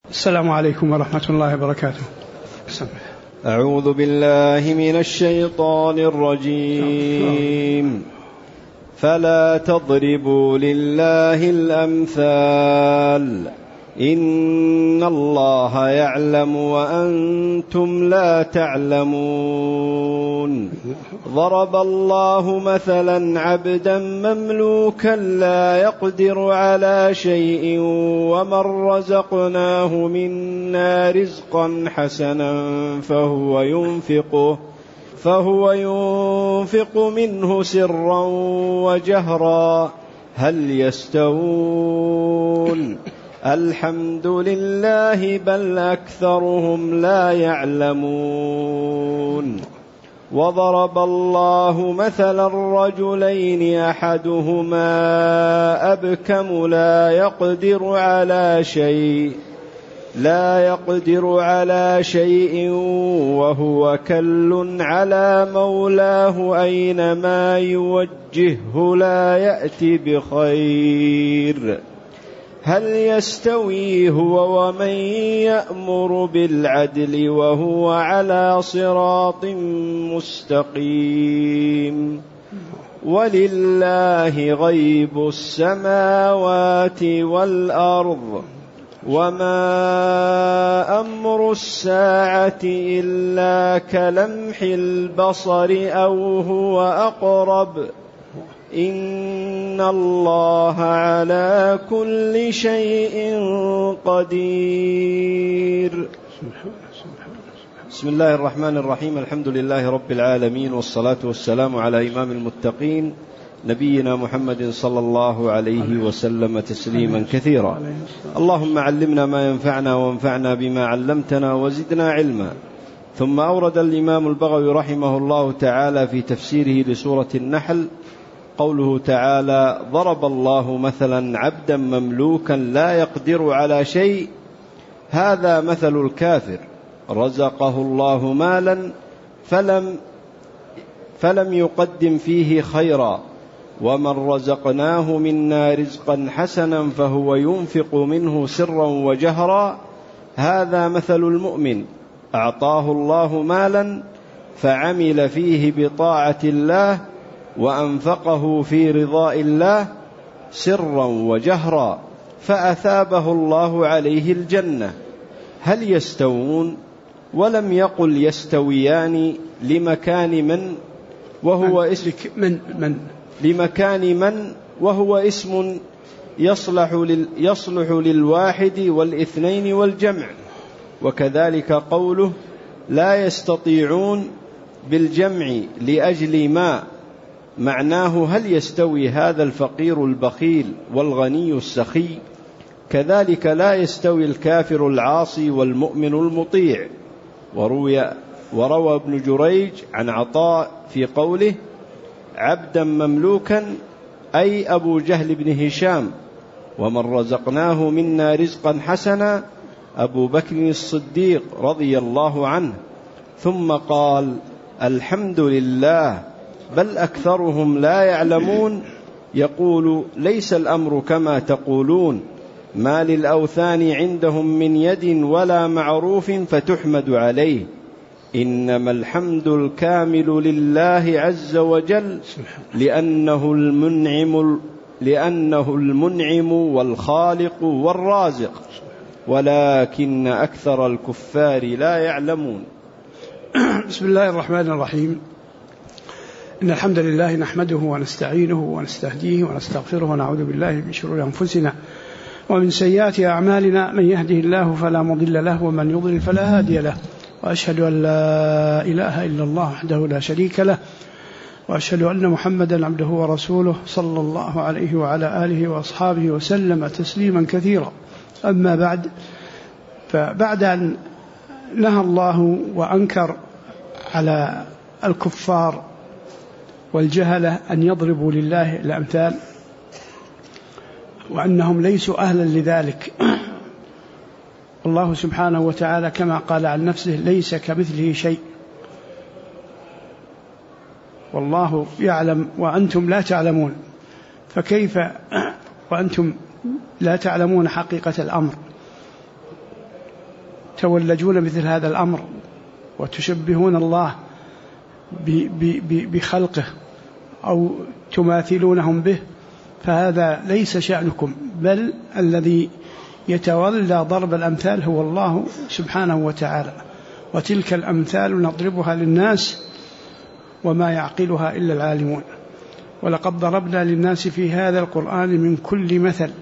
السلام عليكم ورحمة الله وبركاته. أعوذ بالله من الشيطان الرجيم. فلا تضربوا لله الأمثال إن الله يعلم وأنتم لا تعلمون. ضرب الله مثلا عبدا مملوكا لا يقدر على شيء ومن رزقناه منا رزقا حسنا فهو ينفق منه سرا وجهرا هل يستوون؟ الحمد لله بل أكثرهم لا يعلمون. وضرب الله مثلا رجلين أحدهما أبكم لا يقدر على شيء وهو كل على مولاه أينما يوجهه لا يأتي بخير. هل يستوي هو ومن يأمر بالعدل وهو على صراط مستقيم؟ ولله غيب السماوات والأرض وما أمر الساعة إلا كلمح البصر أو هو أقرب إن الله على كل شيء قدير. بسم الله الرحمن الرحيم. الحمد لله رب العالمين، والصلاة والسلام على إمام المتقين نبينا محمد صلى الله عليه وسلم تسليما كثيرا. اللهم علمنا ما ينفعنا وانفعنا بما علمتنا وزدنا علما. ثم أورد الإمام البغوي رحمه الله تعالى في تفسيره لسورة النحل قوله تعالى: ضرب الله مثلا عبدا مملوكا لا يقدر على شيء. هذا مثل الكافر رزقه الله مالا فلم يقدم فيه خيرا، ومن رزقناه منا رزقا حسنا فهو ينفق منه سرا وجهرا. هذا مثل المؤمن أعطاه الله مالا فعمل فيه بطاعة الله وأنفقه في رضاء الله سرا وجهرا فأثابه الله عليه الجنة. هل يستوون؟ ولم يقل يستويان لمكان من وهو اسم يصلح للواحد والاثنين والجمع. وكذلك قوله لا يستطيعون بالجمع لأجل ما معناه هل يستوي هذا الفقير البخيل والغني السخي؟ كذلك لا يستوي الكافر العاصي والمؤمن المطيع. وروى ابن جريج عن عطاء في قوله عبدا مملوكا أي أبو جهل بن هشام، ومن رزقناه منا رزقا حسنا أبو بكر الصديق رضي الله عنه. ثم قال الحمد لله بل أكثرهم لا يعلمون. يقول ليس الأمر كما تقولون، ما للأوثان عندهم من يد ولا معروف فتحمد عليه، إنما الحمد الكامل لله عز وجل لأنه المنعم والخالق والرازق، ولكن أكثر الكفار لا يعلمون. بسم الله الرحمن الرحيم. إن الحمد لله نحمده ونستعينه ونستهديه ونستغفره ونعوذ بالله من شرور أنفسنا ومن سيئات أعمالنا، من يهده الله فلا مضل له ومن يضلل فلا هادي له، وأشهد أن لا إله إلا الله وحده لا شريك له، وأشهد أن محمدا عبده ورسوله صلى الله عليه وعلى آله وأصحابه وسلم تسليما كثيرا. أما بعد، فبعد أن نهى الله وأنكر على الكفار والجهلة أن يضربوا لله الأمثال وأنهم ليسوا أهلا لذلك، الله سبحانه وتعالى كما قال عن نفسه ليس كمثله شيء، والله يعلم وأنتم لا تعلمون، فكيف وأنتم لا تعلمون حقيقة الأمر؟ تولجون مثل هذا الأمر وتشبهون الله بخلقه أو تماثلونهم به، فهذا ليس شأنكم، بل الذي يتولى ضرب الأمثال هو الله سبحانه وتعالى. وتلك الأمثال نضربها للناس وما يعقلها إلا العالمون. ولقد ضربنا للناس في هذا القرآن من كل مثل.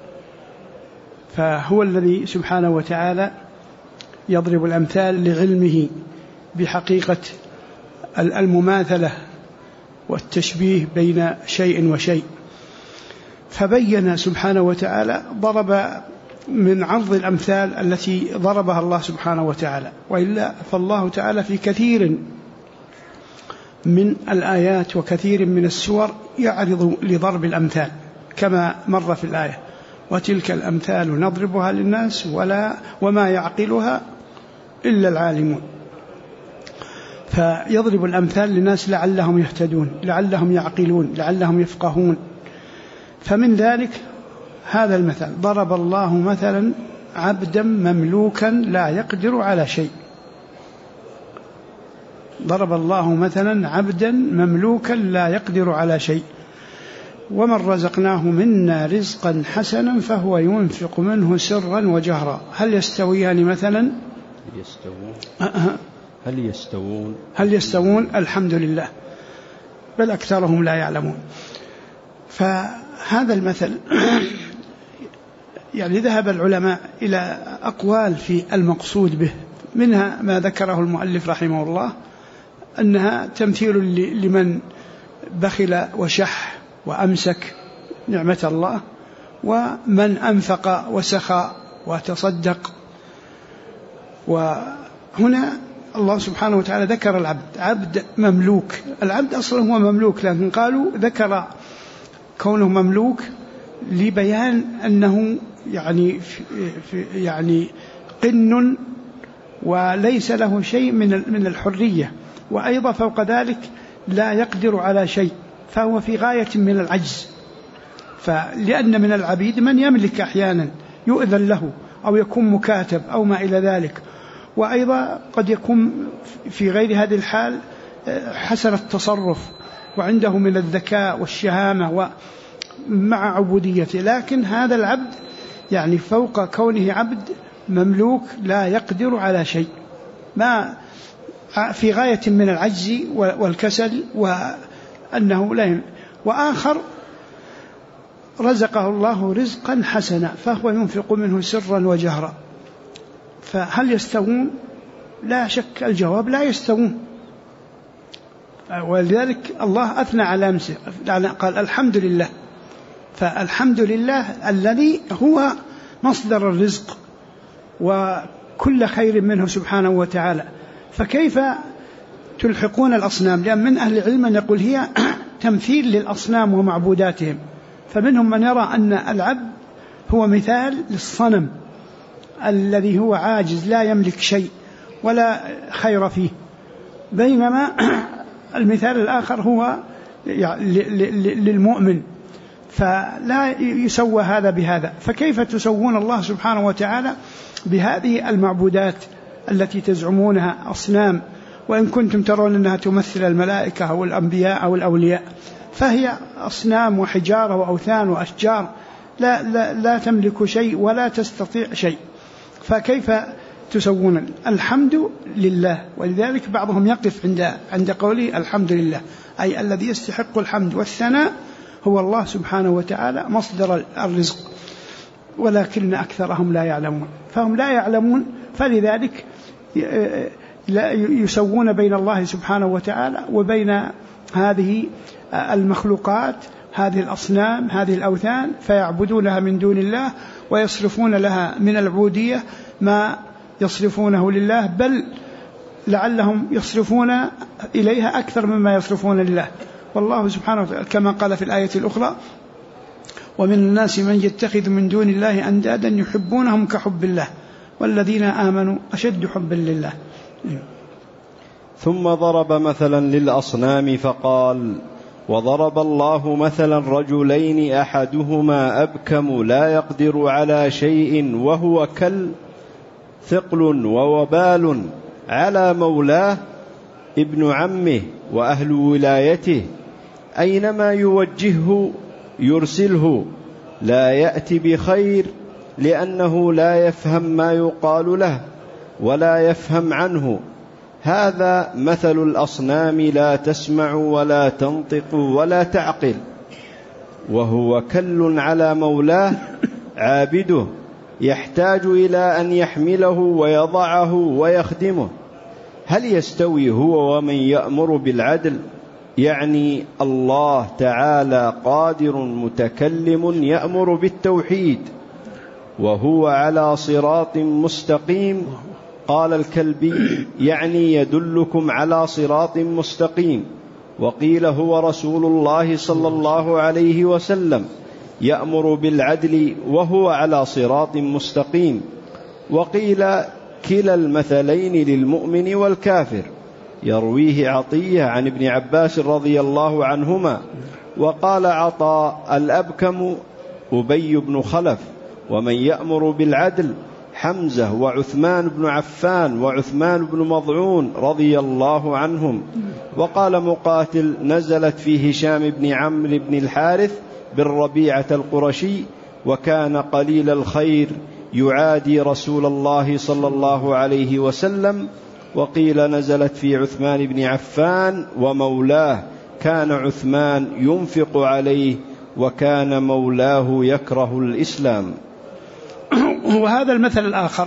فهو الذي سبحانه وتعالى يضرب الأمثال لعلمه بحقيقة المماثلة والتشبيه بين شيء وشيء. فبين سبحانه وتعالى ضرب من عرض الأمثال التي ضربها الله سبحانه وتعالى، وإلا فالله تعالى في كثير من الآيات وكثير من السور يعرض لضرب الأمثال كما مر في الآية: وتلك الأمثال نضربها للناس وما يعقلها إلا العالمون. فيضرب الأمثال للناس لعلهم يهتدون، لعلهم يعقلون، لعلهم يفقهون. فمن ذلك هذا المثل: ضرب الله مثلا عبدا مملوكا لا يقدر على شيء. ضرب الله مثلا عبدا مملوكا لا يقدر على شيء ومن رزقناه منا رزقا حسنا فهو ينفق منه سرا وجهرا هل يستويان مثلا؟ هل يستوون؟ الحمد لله، بل أكثرهم لا يعلمون. فهذا المثل يعني ذهب العلماء إلى أقوال في المقصود به، منها ما ذكره المؤلف رحمه الله أنها تمثيل لمن بخل وشح وأمسك نعمة الله، ومن أنفق وسخى وتصدق. وهنا الله سبحانه وتعالى ذكر العبد، عبد مملوك. العبد أصلا هو مملوك، لكن قالوا ذكر كونه مملوك لبيان أنه يعني قن وليس له شيء من الحرية، وأيضا فوق ذلك لا يقدر على شيء، فهو في غاية من العجز. فلأن من العبيد من يملك أحيانا يؤذن له أو يكون مكاتب أو ما إلى ذلك، وأيضا قد يكون في غير هذه الحال حسن التصرف وعنده من الذكاء والشهامة مع عبوديته. لكن هذا العبد يعني فوق كونه عبد مملوك لا يقدر على شيء، ما في غاية من العجز والكسل وأنه لا يملك. وآخر رزقه الله رزقا حسنا فهو ينفق منه سرا وجهرا. فهل يستوون؟ لا شك الجواب لا يستوون. ولذلك الله أثنى على نفسه قال الحمد لله. فالحمد لله الذي هو مصدر الرزق وكل خير منه سبحانه وتعالى. فكيف تلحقون الأصنام؟ لأن من أهل العلم من يقول هي تمثيل للأصنام ومعبوداتهم، فمنهم من يرى أن العبد هو مثال للصنم الذي هو عاجز لا يملك شيء ولا خير فيه، بينما المثال الآخر هو للمؤمن. فلا يسوى هذا بهذا. فكيف تسوون الله سبحانه وتعالى بهذه المعبودات التي تزعمونها أصنام، وإن كنتم ترون أنها تمثل الملائكة أو الأنبياء أو الأولياء، فهي أصنام وحجارة وأوثان وأشجار لا تملك شيء ولا تستطيع شيء. فكيف تسوون؟ الحمد لله. ولذلك بعضهم يقف عند قوله الحمد لله، أي الذي يستحق الحمد والثناء هو الله سبحانه وتعالى مصدر الرزق، ولكن أكثرهم لا يعلمون. فهم لا يعلمون، فلذلك لا يسوون بين الله سبحانه وتعالى وبين هذه المخلوقات، هذه الأصنام، هذه الأوثان، فيعبدونها من دون الله ويصرفون لها من العبودية ما يصرفونه لله، بل لعلهم يصرفون إليها أكثر مما يصرفون لله. والله سبحانه وتعالى كما قال في الآية الأخرى: ومن الناس من يتخذ من دون الله أندادا يحبونهم كحب الله والذين آمنوا أشد حبا لله. ثم ضرب مثلا للأصنام فقال: وضرب الله مثلا رجلين أحدهما أبكم لا يقدر على شيء وهو كل، ثقل ووبال على مولاه ابن عمه وأهل ولايته، أينما يوجهه يرسله، لا يأتي بخير لأنه لا يفهم ما يقال له ولا يفهم عنه. هذا مثل الأصنام، لا تسمع ولا تنطق ولا تعقل، وهو كل على مولاه عابده، يحتاج إلى أن يحمله ويضعه ويخدمه. هل يستوي هو ومن يأمر بالعدل؟ يعني الله تعالى قادر متكلم يأمر بالتوحيد وهو على صراط مستقيم. قال الكلبي يعني يدلكم على صراط مستقيم. وقيل هو رسول الله صلى الله عليه وسلم يأمر بالعدل وهو على صراط مستقيم. وقيل كلا المثلين للمؤمن والكافر، يرويه عطية عن ابن عباس رضي الله عنهما. وقال عطاء الأبكم أبي بن خلف، ومن يأمر بالعدل حمزة وعثمان بن عفان وعثمان بن مضعون رضي الله عنهم. وقال مقاتل نزلت في هشام بن عمرو بن الحارث بن ربيعة القرشي، وكان قليل الخير يعادي رسول الله صلى الله عليه وسلم. وقيل نزلت في عثمان بن عفان ومولاه، كان عثمان ينفق عليه وكان مولاه يكره الإسلام. وهذا المثل الآخر،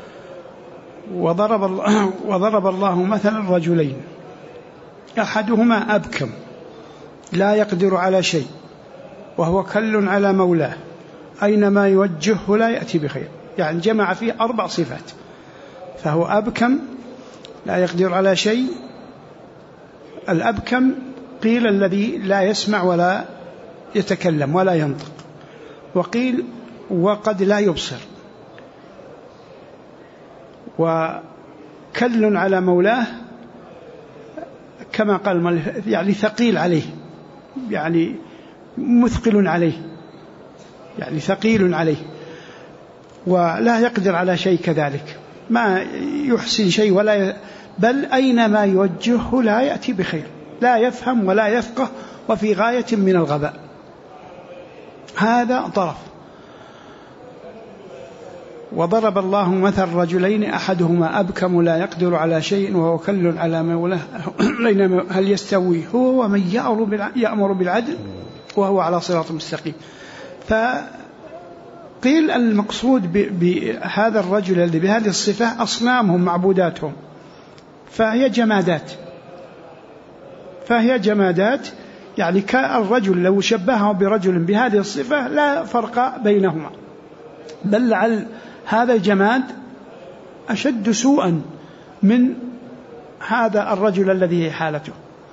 وضرب الله مثل الرجلين أحدهما أبكم لا يقدر على شيء وهو كل على مولاه، أينما يوجهه لا يأتي بخير. يعني جمع فيه 4 صفات، فهو أبكم لا يقدر على شيء. الأبكم قيل الذي لا يسمع ولا يتكلم ولا ينطق، وقيل وقد لا يبصر. وكل على مولاه كما قال يعني ثقيل عليه، يعني مثقل عليه، يعني ثقيل عليه، ولا يقدر على شيء كذلك، ما يحسن شيء ولا بل أينما يوجهه لا يأتي بخير، لا يفهم ولا يفقه، وفي غاية من الغباء. هذا طرف. وضرب الله مثل رجلين أحدهما أبكم لا يقدر على شيء وهو كل على مولاه، هل يستوي هو ومن يأمر بالعدل وهو على صراط مستقيم. فقيل المقصود بهذا الرجل الذي بهذه الصفة أصنامهم معبوداتهم، فهي جمادات. يعني كالرجل لو شبهه برجل بهذه الصفة لا فرق بينهما، بل لعل هذا الجماد أشد سوءا من هذا الرجل الذي حالته،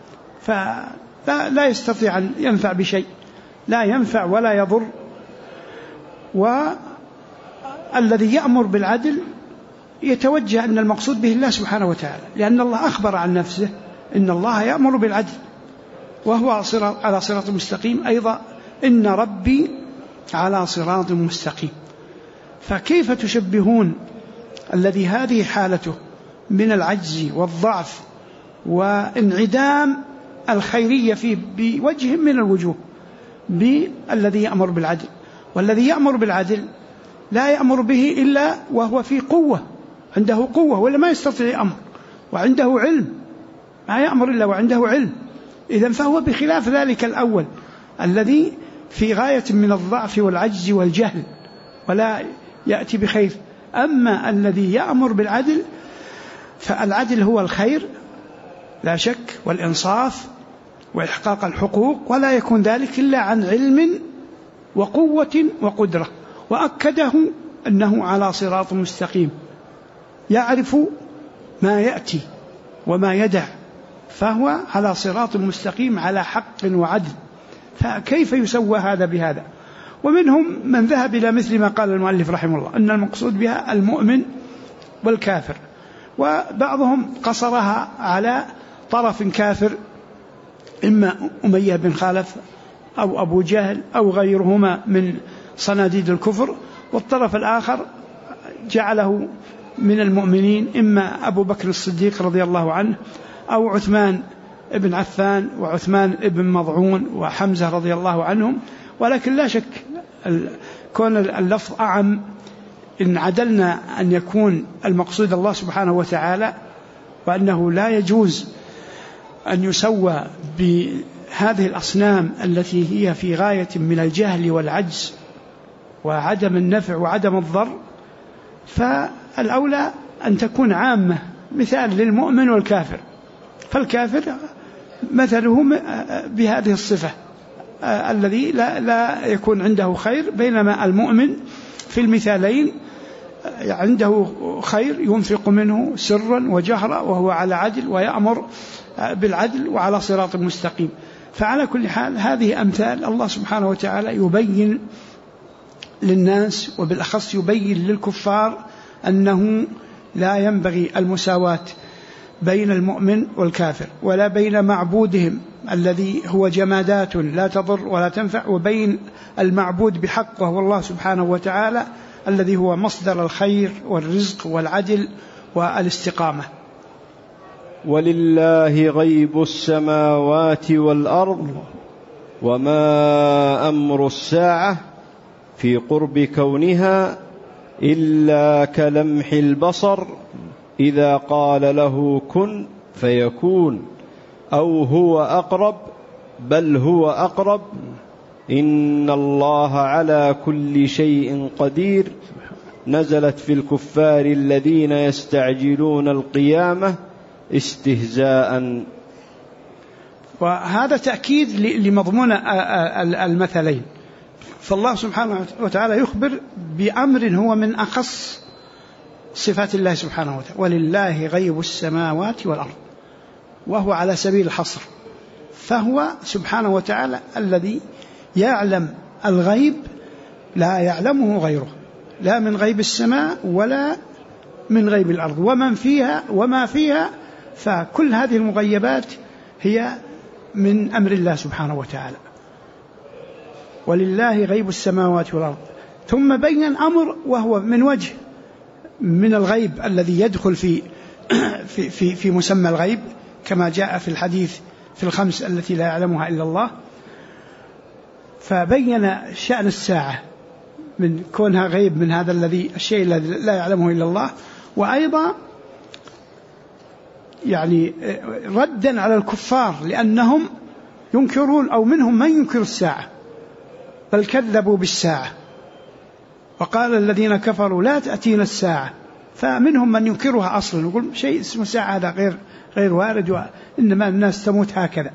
فلا يستطيع أن ينفع بشيء، لا ينفع ولا يضر. والذي يأمر بالعدل يتوجه أن المقصود به الله سبحانه وتعالى، لأن الله أخبر عن نفسه إن الله يأمر بالعدل وهو على صراط مستقيم. أيضا إن ربي على صراط مستقيم. فكيف تشبهون الذي هذه حالته من العجز والضعف وانعدام الخيرية فيه بوجه من الوجوه بالذي يأمر بالعدل؟ والذي يأمر بالعدل لا يأمر به إلا وهو في قوة، عنده قوة، ولا ما يستطيع أمر، وعنده علم، ما يأمر إلا وعنده علم. إذن فهو بخلاف ذلك الأول الذي في غاية من الضعف والعجز والجهل ولا يأتي بخير. أما الذي يأمر بالعدل فالعدل هو الخير لا شك، والإنصاف وإحقاق الحقوق، ولا يكون ذلك إلا عن علم وقوة وقدرة. وأكده أنه على صراط مستقيم، يعرف ما يأتي وما يدع، فهو على صراط مستقيم على حق وعدل. فكيف يسوى هذا بهذا؟ ومنهم من ذهب إلى مثل ما قال المؤلف رحمه الله أن المقصود بها المؤمن والكافر، وبعضهم قصرها على طرف كافر، إما أمية بن خلف أو أبو جهل أو غيرهما من صناديد الكفر، والطرف الآخر جعله من المؤمنين، إما أبو بكر الصديق رضي الله عنه أو عثمان ابن عفان وعثمان ابن مضعون وحمزة رضي الله عنهم. ولكن لا شك كون اللفظ أعم، إن عدلنا أن يكون المقصود الله سبحانه وتعالى، وأنه لا يجوز أن يسوى بهذه الأصنام التي هي في غاية من الجهل والعجز وعدم النفع وعدم الضر، فالأولى أن تكون عامة، مثال للمؤمن والكافر. فالكافر مثله بهذه الصفة الذي لا يكون عنده خير، بينما المؤمن في المثالين عنده خير ينفق منه سرا وجهرا وهو على عدل ويأمر بالعدل وعلى صراط مستقيم. فعلى كل حال هذه أمثال الله سبحانه وتعالى يبين للناس، وبالأخص يبين للكفار أنه لا ينبغي المساواة بين المؤمن والكافر، ولا بين معبودهم الذي هو جمادات لا تضر ولا تنفع، وبين المعبود بحق وهو الله سبحانه وتعالى الذي هو مصدر الخير والرزق والعدل والاستقامة. ولله غيب السماوات والأرض وما أمر الساعة في قرب كونها إلا كلمح البصر إذا قال له كن فيكون، أو هو أقرب بل هو أقرب، إن الله على كل شيء قدير. نزلت في الكفار الذين يستعجلون القيامة استهزاء. وهذا تأكيد لمضمون المثلين. فالله سبحانه وتعالى يخبر بأمر هو من أخص صفات الله سبحانه وتعالى، ولله غيب السماوات والأرض، وهو على سبيل الحصر. فهو سبحانه وتعالى الذي يعلم الغيب لا يعلمه غيره، لا من غيب السماء ولا من غيب الأرض ومن فيها وما فيها. فكل هذه المغيبات هي من أمر الله سبحانه وتعالى. ولله غيب السماوات والأرض. ثم بين أمر وهو من وجه من الغيب الذي يدخل في مسمى الغيب، كما جاء في الحديث في الخمس التي لا يعلمها إلا الله. فبين شأن الساعة من كونها غيب، من هذا الشيء الذي لا يعلمه إلا الله. وأيضا يعني ردا على الكفار لأنهم ينكرون، أو منهم من ينكر الساعة بل كذبوا بالساعة، وقال الذين كفروا لا تأتينا الساعة. فمنهم من ينكرها أصلا، يقول شيء اسمه ساعة هذا غير وارد، وإنما الناس تموت هكذا.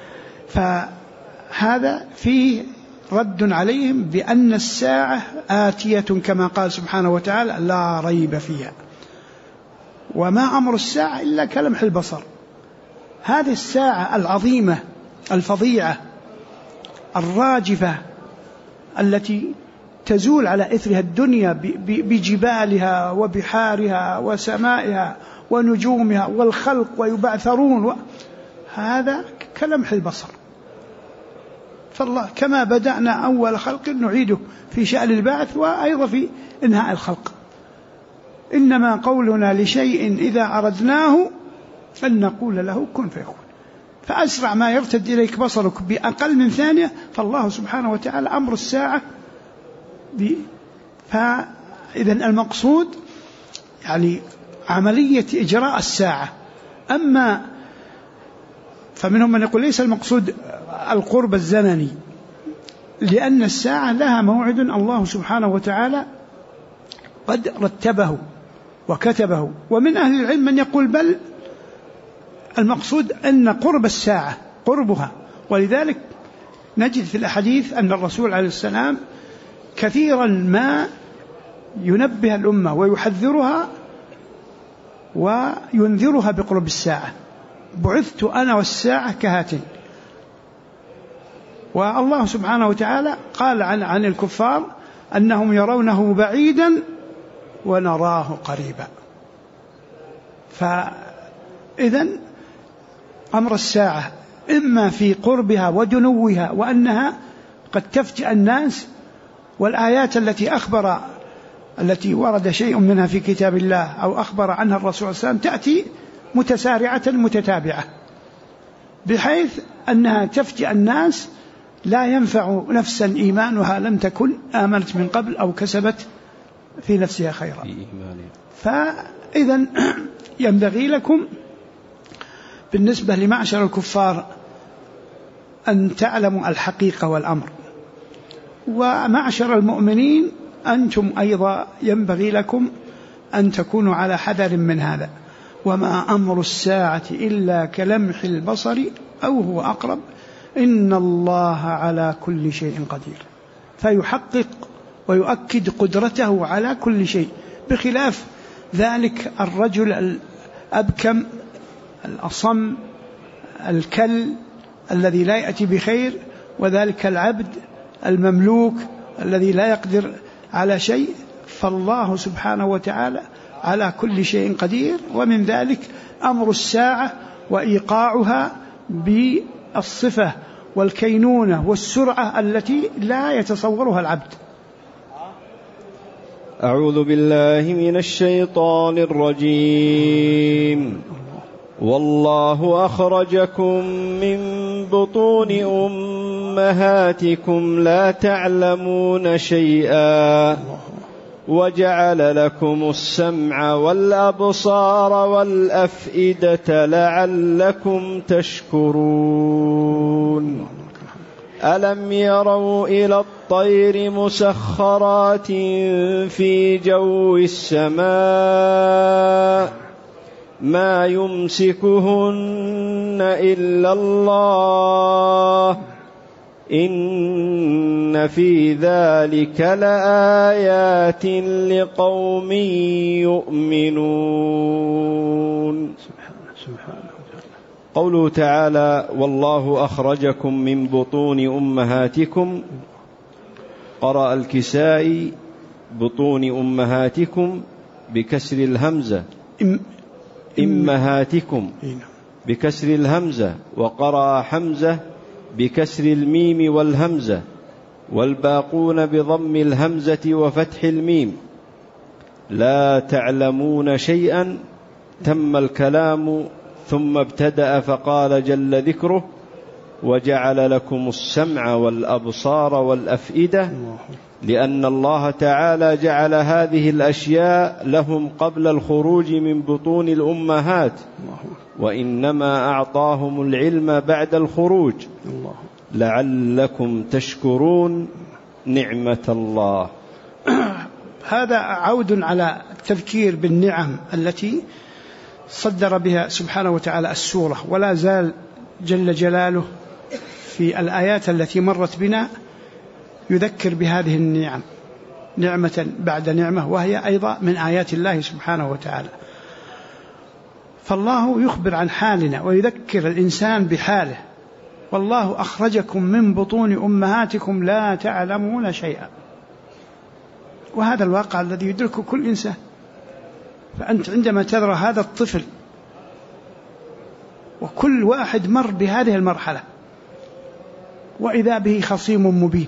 فهذا فيه رد عليهم بأن الساعة آتية كما قال سبحانه وتعالى لا ريب فيها، وما أمر الساعة إلا كلمح البصر. هذه الساعة العظيمة الفظيعة الراجفة التي تزول على إثرها الدنيا بجبالها وبحارها وسمائها ونجومها والخلق ويبعثرون، هذا كلمح البصر. فالله كما بدأنا أول خلق نعيده في شأن البعث وأيضا في إنهاء الخلق. إنما قولنا لشيء إذا أردناه أن نقول له كن فيكون. فأسرع ما يرتد إليك بصرك بأقل من ثانية. فالله سبحانه وتعالى أمر الساعة فإذا المقصود يعني عملية إجراء الساعة. أما فمنهم من يقول ليس المقصود القرب الزمني، لأن الساعة لها موعد الله سبحانه وتعالى قد رتبه وكتبه. ومن أهل العلم من يقول بل المقصود أن قرب الساعة قربها. ولذلك نجد في الأحاديث أن الرسول عليه السلام كثيرا ما ينبه الأمة ويحذرها وينذرها بقرب الساعة. بعثت أنا والساعة كهاتين. والله سبحانه وتعالى قال عن الكفار أنهم يرونه بعيدا ونراه قريبا. فإذن أمر الساعة إما في قربها ودنوها وأنها قد تفجأ الناس، والآيات التي أخبر التي ورد شيء منها في كتاب الله أو أخبر عنها الرسول صلى الله عليه وسلم تأتي متسارعة متتابعة، بحيث أنها تفجأ الناس لا ينفع نفسا إيمانها لم تكن آمنت من قبل أو كسبت في نفسها خيرا. فإذا ينبغي لكم بالنسبة لمعشر الكفار أن تعلموا الحقيقة والأمر، ومعشر المؤمنين أنتم أيضا ينبغي لكم أن تكونوا على حذر من هذا. وما أمر الساعة إلا كلمح البصر أو هو أقرب إن الله على كل شيء قدير، فيحقق ويؤكد قدرته على كل شيء، بخلاف ذلك الرجل الأبكم الأصم الكل الذي لا يأتي بخير، وذلك العبد المملوك الذي لا يقدر على شيء. فالله سبحانه وتعالى على كل شيء قدير، ومن ذلك أمر الساعة وإيقاعها بالصفة والكينونة والسرعة التي لا يتصورها العبد. أعوذ بالله من الشيطان الرجيم. والله أخرجكم من بطون أمهاتكم لا تعلمون شيئا وجعل لكم السمع والأبصار والأفئدة لعلكم تشكرون. ألم يروا إلى الطير مسخرات في جو السماء ما يمسكهن إلا الله إن في ذلك لآيات لقوم يؤمنون. قوله تعالى والله أخرجكم من بطون أمهاتكم، قرأ الكسائي بطون أمهاتكم بكسر الهمزة إمهاتكم بكسر الهمزة، وقرأ حمزة بكسر الميم والهمزة، والباقون بضم الهمزة وفتح الميم. لا تعلمون شيئا تم الكلام ثم ابتدأ فقال جل ذكره وجعل لكم السمع والأبصار والأفئدة، لأن الله تعالى جعل هذه الأشياء لهم قبل الخروج من بطون الأمهات، وإنما أعطاهم العلم بعد الخروج لعلكم تشكرون نعمة الله. هذا عود على التذكير بالنعم التي صدر بها سبحانه وتعالى السورة، ولا زال جل جلاله في الآيات التي مرت بنا يذكر بهذه النعم نعمة بعد نعمة، وهي أيضا من آيات الله سبحانه وتعالى. فالله يخبر عن حالنا ويذكر الإنسان بحاله. والله أخرجكم من بطون أمهاتكم لا تعلمون شيئا، وهذا الواقع الذي يدركه كل إنسان. فأنت عندما ترى هذا الطفل، وكل واحد مر بهذه المرحلة وإذا به خصيم مبين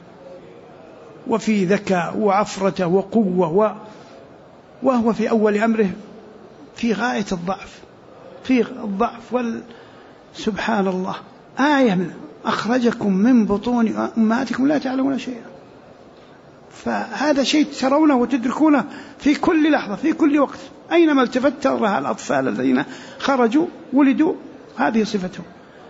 وفي ذكاء وعفرة وقوة، وهو في أول أمره في غاية الضعف سبحان الله. آية من أخرجكم من بطون أمهاتكم لا تعلمون شيئا. فهذا شيء ترونه وتدركونه في كل لحظة في كل وقت، أينما التفت ترى الأطفال الذين خرجوا ولدوا هذه صفتهم.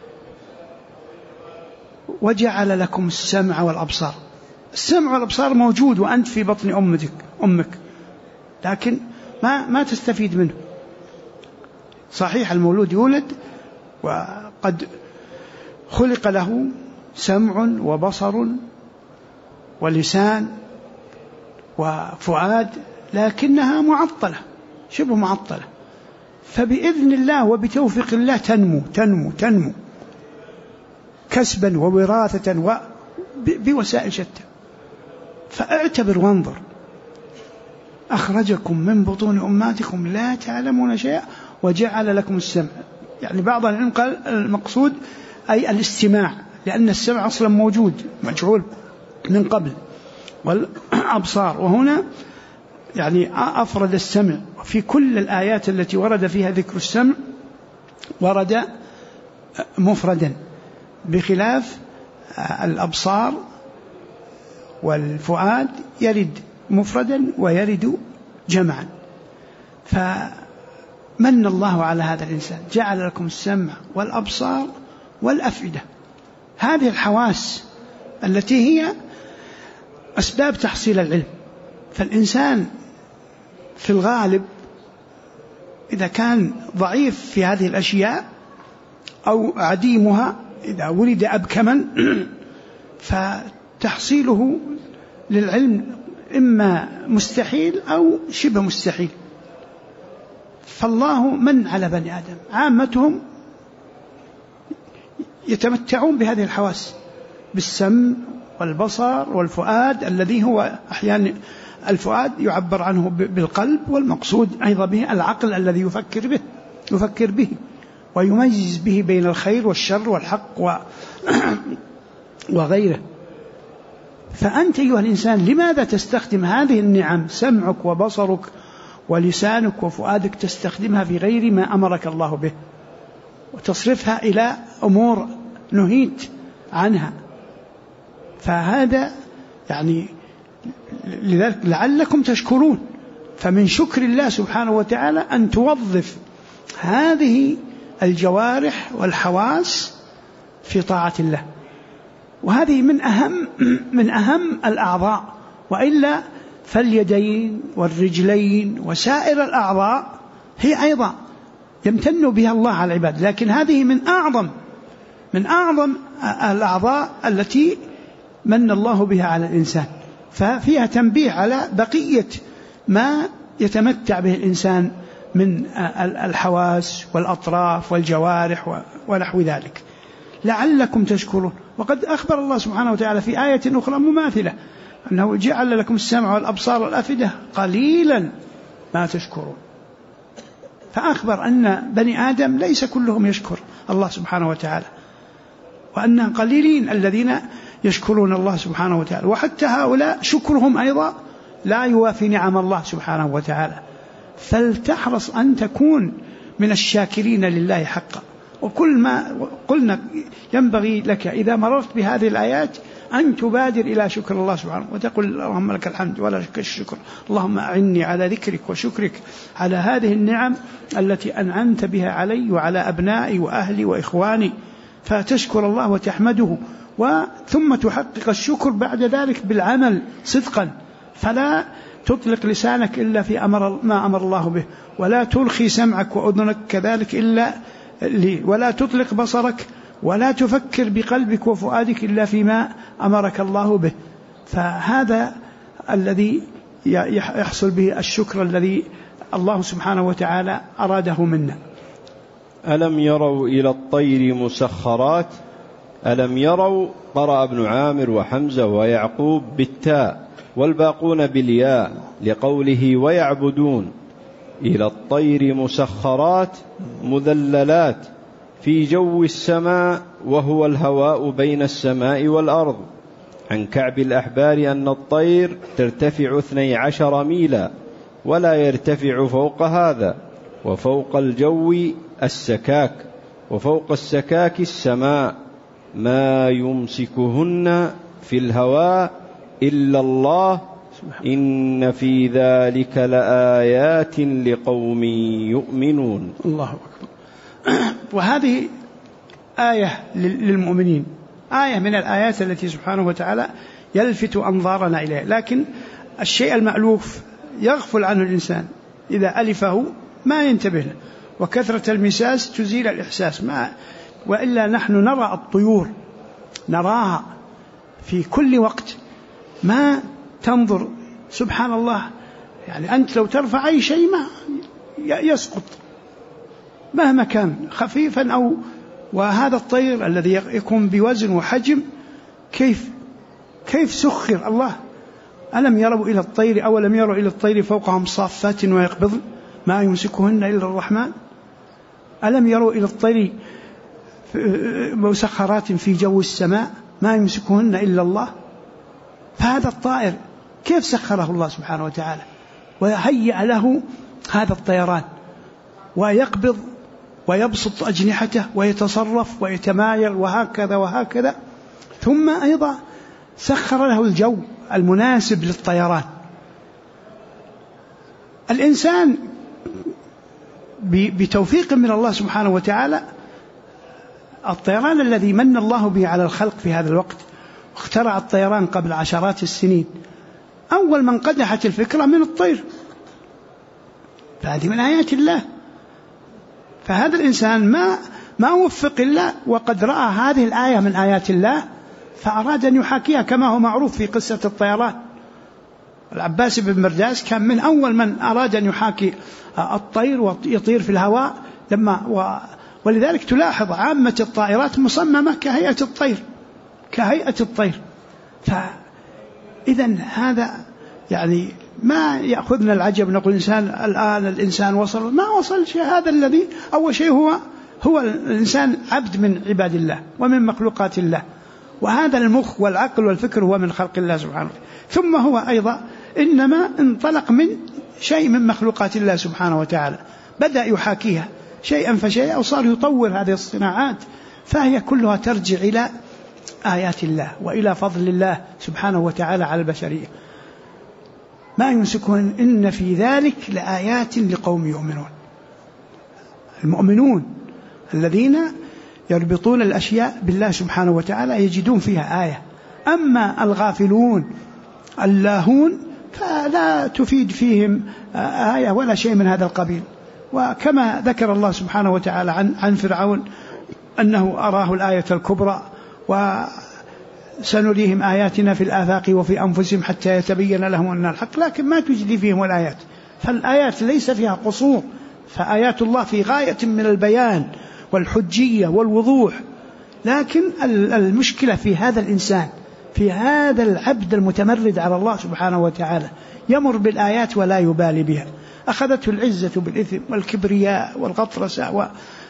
وجعل لكم السمع والأبصار. السمع والأبصار موجود وأنت في بطن أمك، لكن ما تستفيد منه. صحيح المولود يولد وقد خلق له سمع وبصر ولسان وفؤاد، لكنها معطلة، شبه معطلة. فبإذن الله وبتوفيق الله تنمو كسبا ووراثة بوسائل شتى. فاعتبر وانظر. أخرجكم من بطون أمهاتكم لا تعلمون شيئا وجعل لكم السمع. يعني بعض العلم قال المقصود أي الاستماع، لأن السمع أصلا موجود مجعول من قبل، والأبصار. وهنا يعني أفرد السمع، وفي كل الآيات التي ورد فيها ذكر السمع ورد مفردا، بخلاف الأبصار والفؤاد يرد مفردا ويرد جمعا. فمن الله على هذا الإنسان، جعل لكم السمع والأبصار والأفئدة، هذه الحواس التي هي أسباب تحصيل العلم. فالإنسان في الغالب إذا كان ضعيف في هذه الأشياء أو عديمها، إذا ولد أبكما فتحصيله للعلم إما مستحيل أو شبه مستحيل. فالله من على بني آدم عامتهم يتمتعون بهذه الحواس، بالسمع والبصر والفؤاد، الذي هو أحيانا الفؤاد يعبر عنه بالقلب، والمقصود أيضا به العقل الذي يفكر به ويميز به بين الخير والشر والحق وغيره. فأنت أيها الإنسان لماذا تستخدم هذه النعم، سمعك وبصرك ولسانك وفؤادك، تستخدمها في غير ما أمرك الله به، وتصرفها إلى أمور نهيت عنها؟ فهذا يعني لذلك لعلكم تشكرون. فمن شكر الله سبحانه وتعالى أن توظف هذه الجوارح والحواس في طاعة الله، وهذه من أهم الأعضاء، وإلا فاليدين والرجلين وسائر الأعضاء هي أيضا يمتن بها الله على العباد، لكن هذه من أعظم الأعضاء التي من الله بها على الإنسان. ففيها تنبيه على بقية ما يتمتع به الإنسان من الحواس والأطراف والجوارح ونحو ذلك، لعلكم تشكرون. وقد أخبر الله سبحانه وتعالى في آية أخرى مماثلة أنه جعل لكم السمع والأبصار والأفئدة قليلا ما تشكرون. فأخبر أن بني آدم ليس كلهم يشكر الله سبحانه وتعالى، وأن قليلين الذين يشكرون الله سبحانه وتعالى، وحتى هؤلاء شكرهم أيضا لا يوافي نعم الله سبحانه وتعالى. فلتحرص أن تكون من الشاكرين لله حقا. وكل ما قلنا ينبغي لك إذا مررت بهذه الآيات أن تبادر إلى شكر الله سبحانه وتقول اللهم لك الحمد ولا شك الشكر، اللهم أعني على ذكرك وشكرك على هذه النعم التي أنعمت بها علي وعلى أبنائي وأهلي وإخواني. فتشكر الله وتحمده، ثم تحقق الشكر بعد ذلك بالعمل صدقا. فلا تطلق لسانك إلا في ما أمر الله به، ولا ترخي سمعك وأذنك كذلك إلا ولا تطلق بصرك، ولا تفكر بقلبك وفؤادك إلا فيما أمرك الله به. فهذا الذي يحصل به الشكر الذي الله سبحانه وتعالى أراده منا. ألم يروا إلى الطير مسخرات، ألم يروا قرأ ابن عامر وحمزة ويعقوب بالتاء والباقون بالياء لقوله ويعبدون. إلى الطير مسخرات مذللات في جو السماء، وهو الهواء بين السماء والأرض. عن كعب الأحبار أن الطير ترتفع 12 ميلا ولا يرتفع فوق هذا، وفوق الجو السكاك، وفوق السكاك السماء، ما يمسكهن في الهواء إلا الله، إن في ذلك لآيات لقوم يؤمنون. الله أكبر. وهذه آية للمؤمنين، آية من الآيات التي سبحانه وتعالى يلفت أنظارنا إليه. لكن الشيء المألوف يغفل عنه الإنسان، إذا ألفه ما ينتبه له، وكثرة المساس تزيل الإحساس. وإلا نحن نرى الطيور، نراها في كل وقت، ما تنظر سبحان الله. يعني أنت لو ترفع أي شيء ما يسقط مهما كان خفيفا وهذا الطير الذي يكون بوزن وحجم كيف سخر الله. ألم يروا إلى الطير أولم يروا إلى الطير فوقهم صافات ويقبضن ما يمسكهن إلا الرحمن. ألم يروا إلى الطير مسخرات في جو السماء ما يمسكهن إلا الله. فهذا الطائر كيف سخره الله سبحانه وتعالى، وهيأ له هذا الطيران، ويقبض ويبسط أجنحته ويتصرف ويتمايل وهكذا وهكذا. ثم أيضا سخر له الجو المناسب للطيران. الإنسان بتوفيق من الله سبحانه وتعالى، الطيران الذي من الله به على الخلق في هذا الوقت، اخترع الطيران قبل عشرات السنين. أول من قدحت الفكرة من الطير، فهذه من آيات الله. فهذا الإنسان ما وفق الله، وقد رأى هذه الآية من آيات الله فأراد أن يحاكيها، كما هو معروف في قصة الطيران. العباس بن مرداس كان من أول من أراد أن يحاكي الطير ويطير في الهواء، ولذلك تلاحظ عامة الطائرات مصممة كهيئة الطير. فإذا هذا يعني ما يأخذنا العجب نقول الإنسان وصل، ما وصل شيء. هذا الذي أول شيء هو الإنسان عبد من عباد الله ومن مخلوقات الله، وهذا المخ والعقل والفكر هو من خلق الله سبحانه. ثم هو أيضا إنما انطلق من شيء من مخلوقات الله سبحانه وتعالى، بدأ يحاكيها شيئا فشيئا، وصار يطور هذه الصناعات، فهي كلها ترجع إلى آيات الله وإلى فضل الله سبحانه وتعالى على البشرية. ما يمسكون إن في ذلك لآيات لقوم يؤمنون. المؤمنون الذين يربطون الأشياء بالله سبحانه وتعالى يجدون فيها آية. أما الغافلون اللاهون فلا تفيد فيهم آية ولا شيء من هذا القبيل. وكما ذكر الله سبحانه وتعالى عن فرعون أنه أراه الآية الكبرى، وسنريهم آياتنا في الآفاق وفي أنفسهم حتى يتبين لهم أن الحق، لكن ما تجدي فيهم الآيات. فالآيات ليس فيها قصور، فآيات الله في غاية من البيان والحجية والوضوح. لكن المشكلة في هذا الإنسان، في هذا العبد المتمرد على الله سبحانه وتعالى، يمر بالآيات ولا يبالي بها. أخذته العزة بالإثم والكبرياء والغطرسة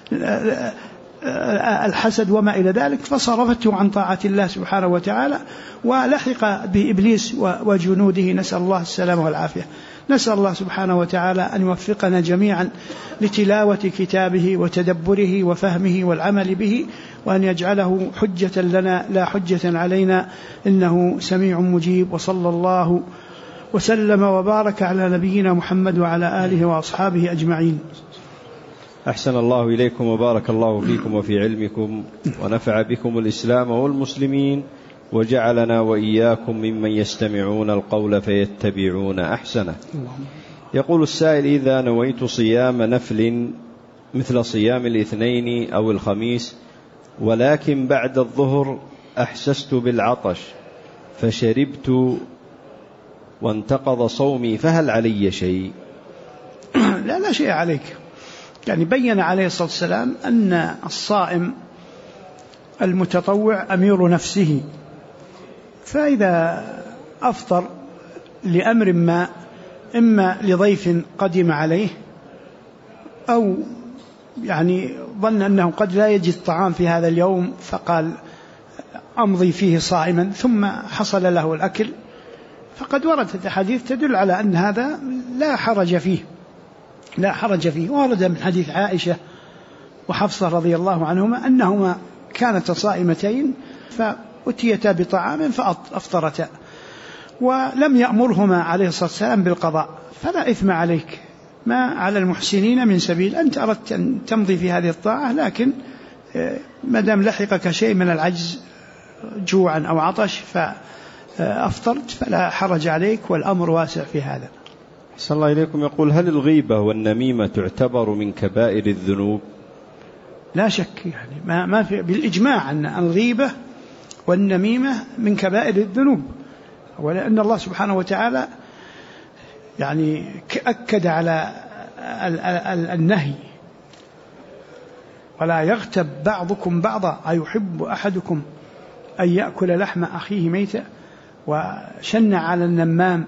والحسد وما إلى ذلك، فصرفته عن طاعة الله سبحانه وتعالى، ولحق بإبليس وجنوده، نسأل الله السلامة والعافية. نسأل الله سبحانه وتعالى أن يوفقنا جميعا لتلاوة كتابه وتدبره وفهمه والعمل به، وأن يجعله حجة لنا لا حجة علينا، إنه سميع مجيب. وصلى الله وسلم وبارك على نبينا محمد وعلى آله وأصحابه أجمعين. أحسن الله إليكم وبارك الله فيكم وفي علمكم، ونفع بكم الإسلام والمسلمين، وجعلنا وإياكم ممن يستمعون القول فيتبعون أحسنه. يقول السائل: إذا نويت صيام نفل مثل صيام الاثنين أو الخميس، ولكن بعد الظهر أحسست بالعطش فشربت وانتقض صومي، فهل علي شيء؟ لا شيء عليك. يعني بين عليه الصلاة والسلام أن الصائم المتطوع أمير نفسه، فإذا أفطر لأمر ما، إما لضيف قدم عليه، أو يعني ظن أنه قد لا يجد طعام في هذا اليوم فقال أمضي فيه صائما، ثم حصل له الأكل، فقد وردت حديث تدل على أن هذا لا حرج فيه. ورد من حديث عائشة وحفصة رضي الله عنهما أنهما كانتا صائمتين فأتيتا بطعام فأفطرتا، ولم يأمرهما عليه الصلاة والسلام بالقضاء، فلا إثم عليك، ما على المحسنين من سبيل. أنت أردت أن تمضي في هذه الطاعة، لكن مدام لحقك شيء من العجز جوعا أو عطش فأفطرت فلا حرج عليك، والأمر واسع في هذا. صلى الله إليكم. يقول: هل الغيبة والنميمة تعتبر من كبائر الذنوب؟ لا شك، يعني ما في بالإجماع أن الغيبة والنميمة من كبائر الذنوب، ولأن الله سبحانه وتعالى يعني أكد على النهي: ولا يغتب بعضكم بعضا أيحب أحدكم أن يأكل لحم أخيه ميتا، وشن على النمام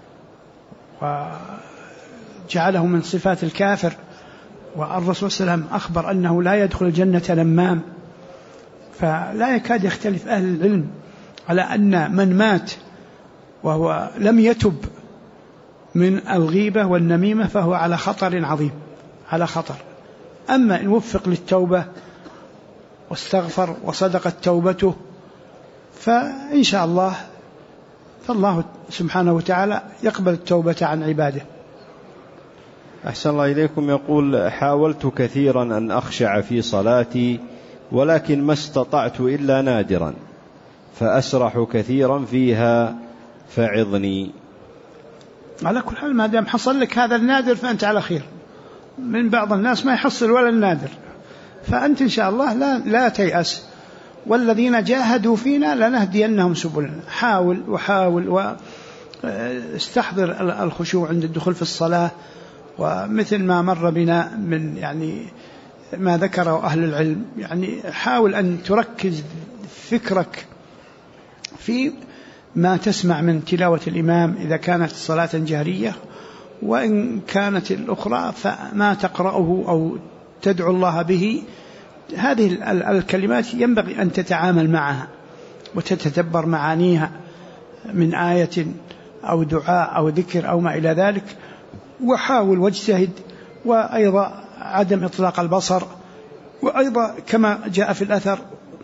وجعله من صفات الكافر. والرسول صلى الله عليه وسلم أخبر أنه لا يدخل الجنة نمام. فلا يكاد يختلف أهل العلم على أن من مات وهو لم يتب من الغيبة والنميمة فهو على خطر عظيم، على خطر. أما إن وفق للتوبة واستغفر وصدقت توبته فإن شاء الله فالله سبحانه وتعالى يقبل التوبة عن عباده. أحسن الله إليكم. يقول: حاولت كثيرا أن أخشع في صلاتي ولكن ما استطعت إلا نادرا، فأسرح كثيرا فيها فعظني. على كل حال ما دام حصل لك هذا النادر فأنت على خير. من بعض الناس ما يحصل ولا النادر، فأنت إن شاء الله لا تيأس. والذين جاهدوا فينا لنهدينهم سبلنا. حاول واستحضر الخشوع عند الدخول في الصلاة، ومثل ما مر بنا من ما ذكره أهل العلم، حاول أن تركز فكرك في ما تسمع من تلاوة الإمام إذا كانت صلاة جهرية، وإن كانت الأخرى فما تقرأه أو تدعو الله به. هذه الكلمات ينبغي أن تتعامل معها وتتدبر معانيها من آية أو دعاء أو ذكر أو ما إلى ذلك. وحاول واجتهد، وأيضا عدم إطلاق البصر، وأيضا كما جاء في الأثر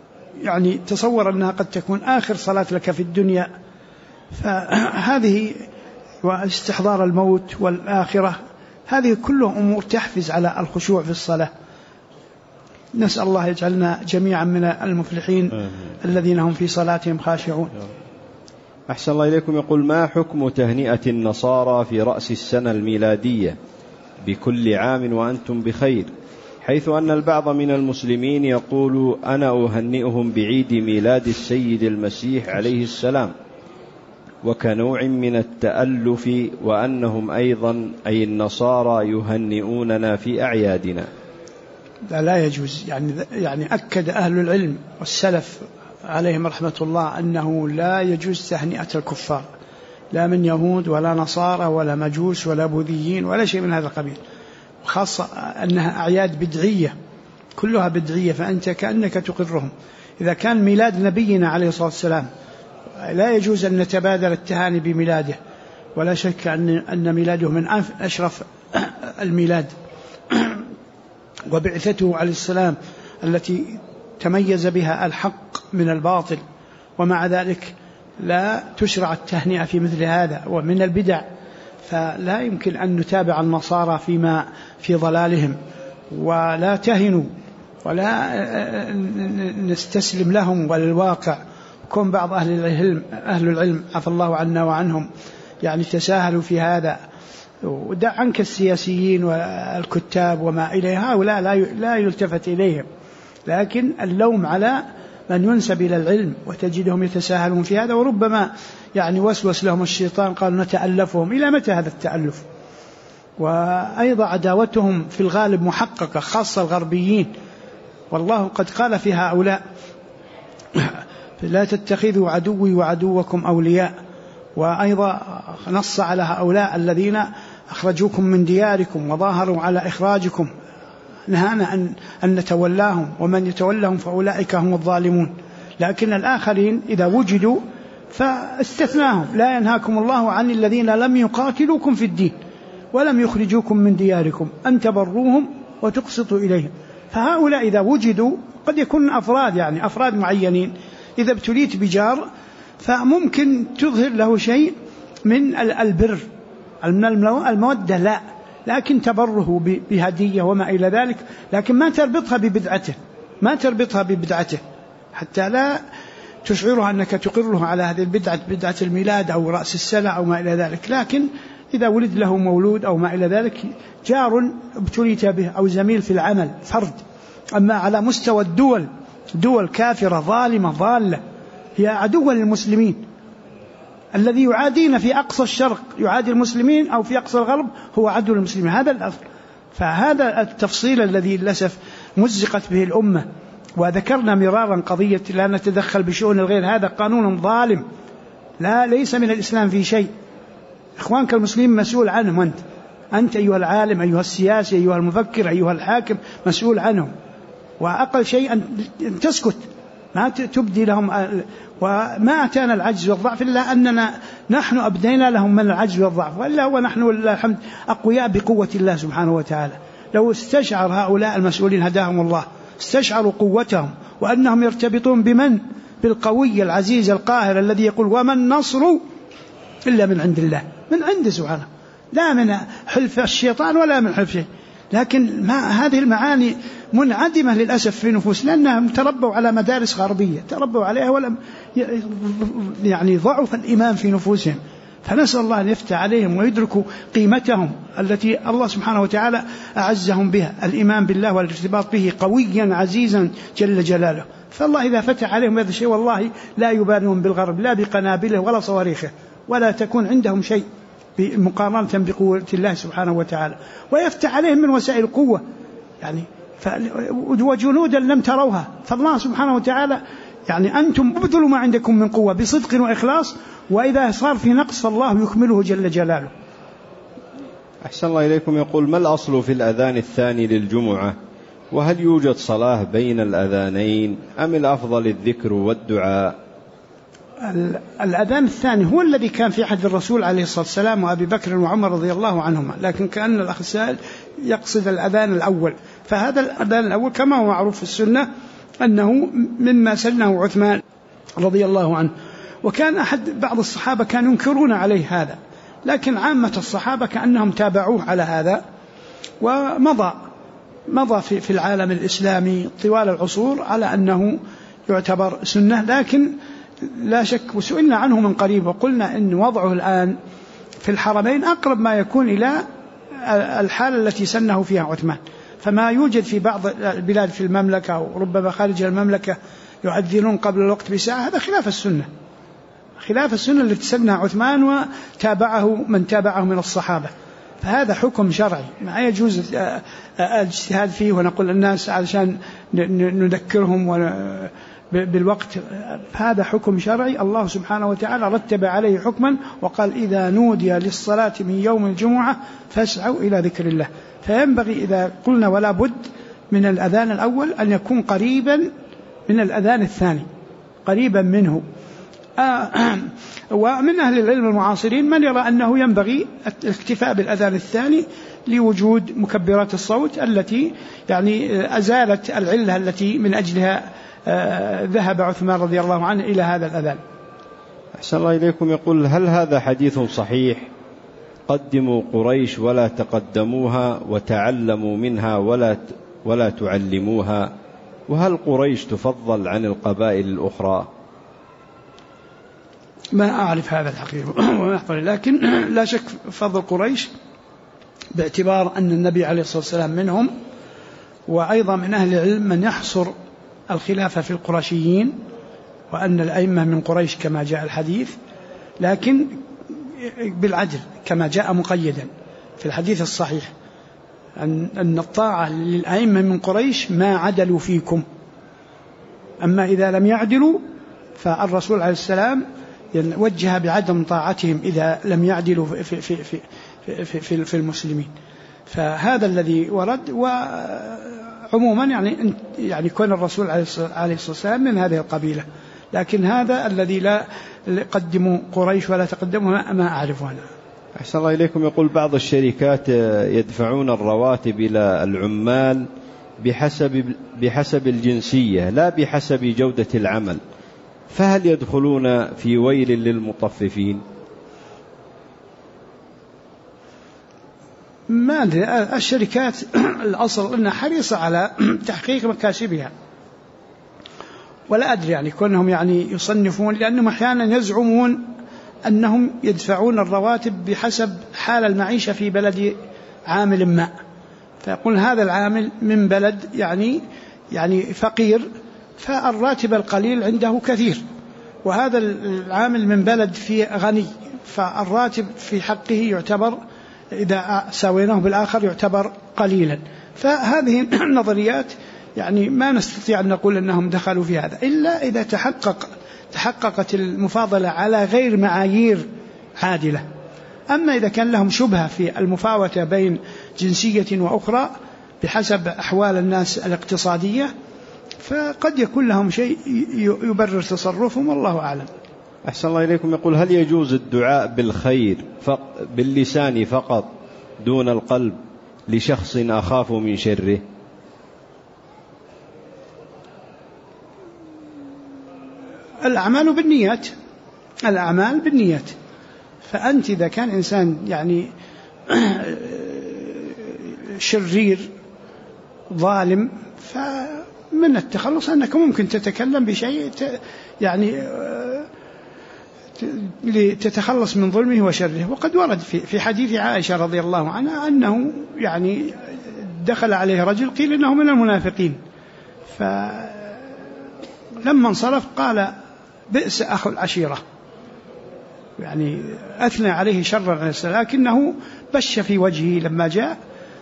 تصور أنها قد تكون آخر صلاة لك في الدنيا، فهذه واستحضار الموت والآخرة، هذه كلها أمور تحفز على الخشوع في الصلاة. نسأل الله يجعلنا جميعا من المفلحين الذين هم في صلاتهم خاشعون. أحسن الله إليكم. يقول: ما حكم تهنئة النصارى في رأس السنة الميلادية بكل عام وأنتم بخير، حيث أن البعض من المسلمين يقول: أنا أهنئهم بعيد ميلاد السيد المسيح عليه السلام، وكنوع من التألف، وأنهم أيضا أي النصارى يهنئوننا في أعيادنا؟ لا يجوز. أكد أهل العلم والسلف عليهم رحمة الله أنه لا يجوز تهنئة الكفار، لا من يهود ولا نصارى ولا مجوس ولا بوذيين ولا شيء من هذا القبيل، خاصة أنها أعياد بدعية، كلها بدعية، فأنت كأنك تقرهم. إذا كان ميلاد نبينا عليه الصلاة والسلام لا يجوز أن نتبادل التهاني بميلاده، ولا شك أن ميلاده من أشرف الميلاد، وبعثته عليه السلام التي تميز بها الحق من الباطل، ومع ذلك لا تشرع التهنئة في مثل هذا ومن البدع. فلا يمكن أن نتابع النصارى فيما في ضلالهم، ولا تهنوا ولا نستسلم لهم وللواقع. كون بعض أهل العلم عفى الله عنا وعنهم تساهلوا في هذا. ودع عنك السياسيين والكتاب وما إليه، هؤلاء لا يلتفت إليهم، لكن اللوم على من ينسب إلى العلم، وتجدهم يتساهلون في هذا. وربما وسوس لهم الشيطان، قال نتألفهم. إلى متى هذا التألف؟ وأيضا عداوتهم في الغالب محققة، خاصة الغربيين، والله قد قال في هؤلاء: لا تتخذوا عدوي وعدوكم أولياء. وأيضا نص على هؤلاء الذين أخرجوكم من دياركم وظاهروا على إخراجكم، نهانا أن نتولاهم، ومن يتولهم فأولئك هم الظالمون. لكن الآخرين إذا وجدوا فاستثناهم: لا ينهاكم الله عن الذين لم يقاتلوكم في الدين ولم يخرجوكم من دياركم أن تبروهم وتقسطوا إليهم. فهؤلاء إذا وجدوا قد يكون أفراد، أفراد معينين، إذا ابتليت بجار فممكن تظهر له شيء من البر، من المودة، لا، لكن تبره بهدية وما إلى ذلك، لكن ما تربطها ببدعته، حتى لا تشعرها أنك تقره على هذه البدعة، بدعة الميلاد أو رأس السنة أو ما إلى ذلك. لكن إذا ولد له مولود أو ما إلى ذلك، جار ابتليت به أو زميل في العمل، فرد. أما على مستوى دول كافرة ظالمة ضالة هي عدو للمسلمين، الذي يعادينا في أقصى الشرق يعادي المسلمين، أو في أقصى الغرب هو عدو للمسلمين، هذا الأصل. فهذا التفصيل الذي للأسف مزقت به الأمة. وذكرنا مرارا قضية لا نتدخل بشؤون الغير، هذا قانون ظالم، ليس من الإسلام في شيء. إخوانك المسلمين مسؤول عنهم، أنت أيها العالم، أيها السياسي، أيها المفكر، أيها الحاكم، مسؤول عنهم. وأقل شيء أن تسكت ما تبدي لهم. وما أتانا العجز والضعف إلا أننا نحن أبدينا لهم من العجز والضعف، وإلا ونحن لله الحمد أقوياء بقوة الله سبحانه وتعالى. لو استشعر هؤلاء المسؤولين هداهم الله، استشعروا قوتهم وأنهم يرتبطون بمن؟ بالقوي العزيز القاهر الذي يقول وما النصر إلا من عند الله، من عنده سبحانه، لا من حلف الشيطان ولا من حلفه. لكن هذه المعاني منعدمة للأسف في نفوس، لأنهم تربوا على مدارس غربية، تربوا عليها ولم يعني ضعف الإيمان في نفوسهم. فنسأل الله أن يفتح عليهم ويدركوا قيمتهم التي الله سبحانه وتعالى أعزهم بها، الإيمان بالله والارتباط به قويا عزيزا جل جلاله. فالله إذا فتح عليهم هذا الشيء والله لا يبالون بالغرب، لا بقنابله ولا صواريخه، ولا تكون عندهم شيء مقارنة بقوة الله سبحانه وتعالى، ويفتح عليهم من وسائل القوة يعني وجنودا لم تروها. فالله سبحانه وتعالى يعني أنتم ابذلوا ما عندكم من قوة بصدق وإخلاص، وإذا صار في نقص فالله يكمله جل جلاله. أحسن الله إليكم. يقول ما الأصل في الأذان الثاني للجمعة؟ وهل يوجد صلاة بين الأذانين أم الأفضل الذكر والدعاء؟ الأذان الثاني هو الذي كان في عهد الرسول عليه الصلاة والسلام وأبي بكر وعمر رضي الله عنهما، لكن كأن الأخ السائل يقصد الأذان الأول. فهذا الأذان الأول كما هو معروف في السنة أنه مما سنه عثمان رضي الله عنه، وكان بعض الصحابة كانوا ينكرون عليه هذا، لكن عامة الصحابة كأنهم تابعوه على هذا، ومضى في العالم الإسلامي طوال العصور على أنه يعتبر سنة. لكن لا شك وسئلنا عنه من قريب وقلنا إن وضعه الآن في الحرمين أقرب ما يكون إلى الحالة التي سنه فيها عثمان. فما يوجد في بعض البلاد في المملكة وربما خارج المملكة يؤذنون قبل الوقت بساعة، هذا خلاف السنة، خلاف السنة التي سنها عثمان وتابعه من تابعه من الصحابة. فهذا حكم شرعي ما يجوز الاجتهاد فيه ونقول الناس علشان نذكرهم بالوقت. هذا حكم شرعي، الله سبحانه وتعالى رتب عليه حكما وقال إذا نودي للصلاة من يوم الجمعة فاسعوا إلى ذكر الله. فينبغي إذا قلنا ولا بد من الأذان الأول أن يكون قريبا من الأذان الثاني، قريبا منه. ومن أهل العلم المعاصرين من يرى أنه ينبغي الاكتفاء بالأذان الثاني لوجود مكبرات الصوت التي يعني أزالت العلة التي من أجلها ذهب عثمان رضي الله عنه إلى هذا الأذان. أحسن الله إليكم. يقول هل هذا حديث صحيح؟ قدموا قريش ولا تقدموها، وتعلموا منها ولا تعلموها. وهل قريش تفضل عن القبائل الأخرى؟ ما أعرف هذا الحقيقة، لكن لا شك فضل قريش باعتبار أن النبي عليه الصلاة والسلام منهم، وأيضا من أهل العلم من يحصر الخلافة في القرشيين وأن الأئمة من قريش كما جاء الحديث، لكن بالعدل كما جاء مقيدا في الحديث الصحيح أن الطاعة للأئمة من قريش ما عدلوا فيكم، أما إذا لم يعدلوا فالرسول عليه السلام وجه بعدم طاعتهم إذا لم يعدلوا في المسلمين. فهذا الذي ورد. وعموما يعني كون الرسول عليه الصلاة والسلام من هذه القبيلة، لكن هذا الذي لا قدموا قريش ولا تقدموا ما أعرفه أنا. أحسن الله إليكم. يقول بعض الشركات يدفعون الرواتب إلى العمال بحسب الجنسية لا بحسب جودة العمل، فهل يدخلون في ويل للمطففين؟ ما أدري. الشركات الأصل أنها حريصة على تحقيق مكاسبها، ولا أدري يعني كونهم يعني يصنفون، لأنهم أحيانا يزعمون أنهم يدفعون الرواتب بحسب حال المعيشة في بلد عامل ما، فيقول هذا العامل من بلد يعني فقير فالراتب القليل عنده كثير، وهذا العامل من بلد فيه غني فالراتب في حقه يعتبر إذا ساويناه بالآخر يعتبر قليلا. فهذه النظريات يعني ما نستطيع أن نقول أنهم دخلوا في هذا إلا إذا تحققت المفاضلة على غير معايير عادلة. أما إذا كان لهم شبهة في المفاوتة بين جنسية وأخرى بحسب أحوال الناس الاقتصادية فقد يكون لهم شيء يبرر تصرفهم، والله أعلم. أحسن الله إليكم. يقول: هل يجوز الدعاء بالخير باللسان فقط دون القلب لشخص أخاف من شره؟ الأعمال بالنيات. فأنت إذا كان إنسان يعني شرير ظالم، فمن التخلص أنك ممكن تتكلم بشيء يعني لتتخلص من ظلمه وشره. وقد ورد في حديث عائشة رضي الله عنها أنه يعني دخل عليه رجل قيل إنه من المنافقين، فلما انصرف قال: بئس أخو العشيرة، يعني أثنى عليه شرا، لكنه بش في وجهه لما جاء.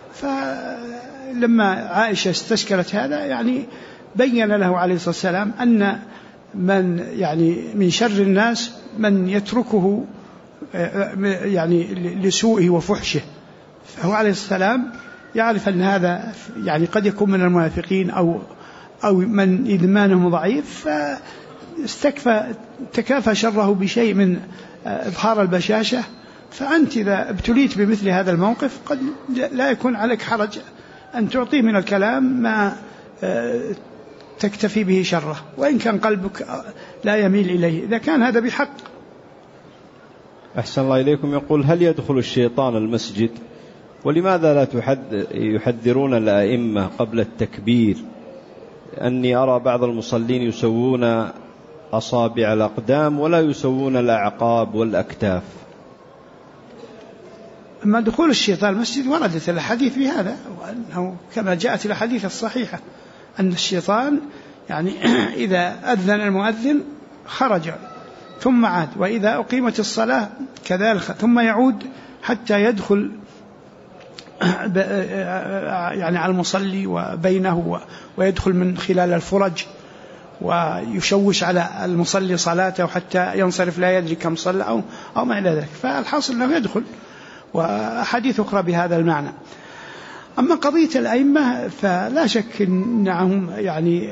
فلما عائشة استشكلت هذا يعني بين له عليه الصلاة والسلام أن من شر الناس من يتركه يعني لسوءه وفحشه، فهو عليه السلام يعرف أن هذا يعني قد يكون من المنافقين أو من إيمانهم ضعيف، تكافى شره بشيء من إظهار البشاشة. فأنت إذا ابتليت بمثل هذا الموقف قد لا يكون عليك حرج أن تعطيه من الكلام ما تكتفي به شره، وإن كان قلبك لا يميل إليه، إذا كان هذا بحق. أحسن الله إليكم. يقول: هل يدخل الشيطان المسجد؟ ولماذا لا يحذرون الأئمة قبل التكبير؟ أني أرى بعض المصلين يسوون أصابع الأقدام ولا يسوون الأعقاب والأكتاف. أما دخول الشيطان المسجد وردت الحديث بهذا، وأنه كما جاءت الحديث الصحيحة أن الشيطان يعني إذا أذن المؤذن خرج ثم عاد، وإذا أقيمت الصلاة كذلك ثم يعود حتى يدخل يعني على المصلي وبينه، ويدخل من خلال الفرج ويشوش على المصلي صلاته حتى ينصرف لا يدري كم صلى أو ما إلى ذلك. فالحاصل أنه يدخل، وأحاديث أخرى بهذا المعنى. أما قضية الأئمة فلا شك أنهم يعني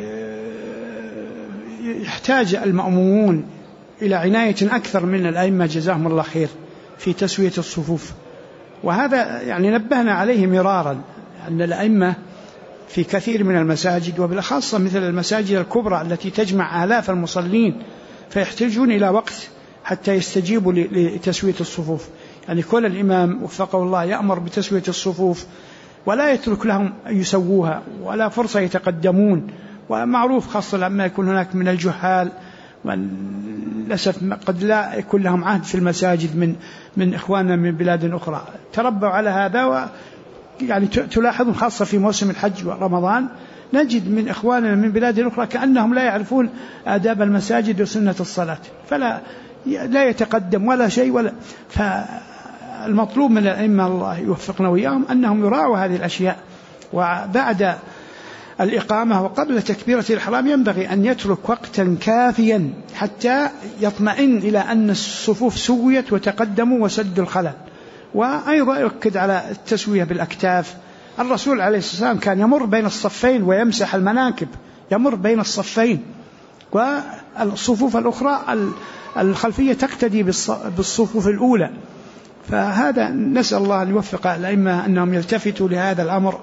يحتاج المأمومون إلى عناية أكثر من الأئمة جزاهم الله خير في تسوية الصفوف، وهذا يعني نبهنا عليه مرارا، أن الأئمة في كثير من المساجد وبالخاصة مثل المساجد الكبرى التي تجمع آلاف المصلين فيحتاجون إلى وقت حتى يستجيبوا لتسوية الصفوف. يعني كل الإمام وفقه الله يأمر بتسوية الصفوف ولا يترك لهم أن يسووها ولا فرصة يتقدمون. ومعروف خاصة لما يكون هناك من الجهال للأسف قد لا يكون لهم عهد في المساجد من إخواننا من بلاد أخرى تربوا على هذا. يعني تلاحظون خاصة في موسم الحج ورمضان نجد من إخواننا من بلاد أخرى كأنهم لا يعرفون آداب المساجد وسنة الصلاة، فلا يتقدم ولا شيء فالمطلوب من الأئمة الله يوفقنا وإياهم أنهم يراعوا هذه الأشياء. وبعد الإقامة وقبل تكبيرة الإحرام ينبغي أن يترك وقتا كافيا حتى يطمئن إلى أن الصفوف سويت وتقدموا وسدوا الخلل. وأيضا يؤكد على التسوية بالأكتاف. الرسول عليه الصلاة والسلام كان يمر بين الصفين ويمسح المناكب، يمر بين الصفين، والصفوف الأخرى الخلفية تقتدي بالصفوف الأولى. فهذا نسأل الله أن يوفق الأئمة أنهم يلتفتوا لهذا الأمر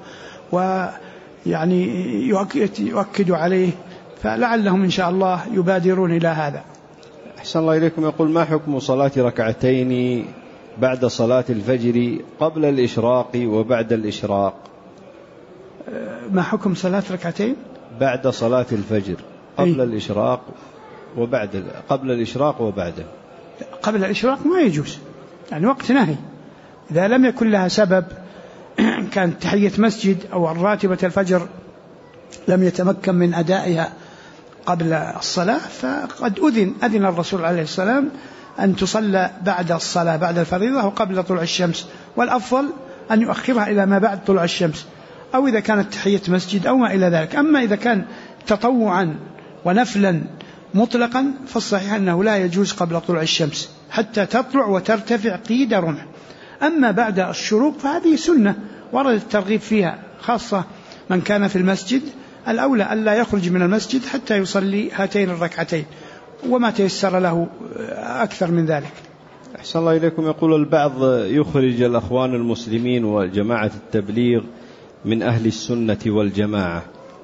ويعني يؤكدوا عليه، فلعلهم إن شاء الله يبادرون إلى هذا. أحسن الله إليكم. يقول: ما حكم صلاة ركعتين بعد صلاة الفجر قبل الإشراق وبعد الإشراق؟ ما حكم صلاة ركعتين بعد صلاة الفجر قبل الإشراق قبل الإشراق وبعده؟ قبل الإشراق ما يجوز، يعني وقت نهي. إذا لم يكن لها سبب كانت تحية مسجد أو راتبة الفجر لم يتمكن من أدائها قبل الصلاة، فقد أذن الرسول عليه السلام أن تصلى بعد الصلاة بعد الفريضة وقبل طلوع الشمس، والأفضل أن يؤخرها إلى ما بعد طلوع الشمس، أو إذا كانت تحية مسجد أو ما إلى ذلك. أما إذا كان تطوعا ونفلا مطلقا فالصحيح أنه لا يجوز قبل طلوع الشمس حتى تطلع وترتفع قيد رمح. أما بعد الشروق فهذه سنة ورد الترغيب فيها، خاصة من كان في المسجد الأولى ألا يخرج من المسجد حتى يصلي هاتين الركعتين وما تيسر له أكثر من ذلك. أحسن الله إليكم. يقول البعض يخرج الأخوان المسلمين وجماعة التبليغ من أهل السنة والجماعة.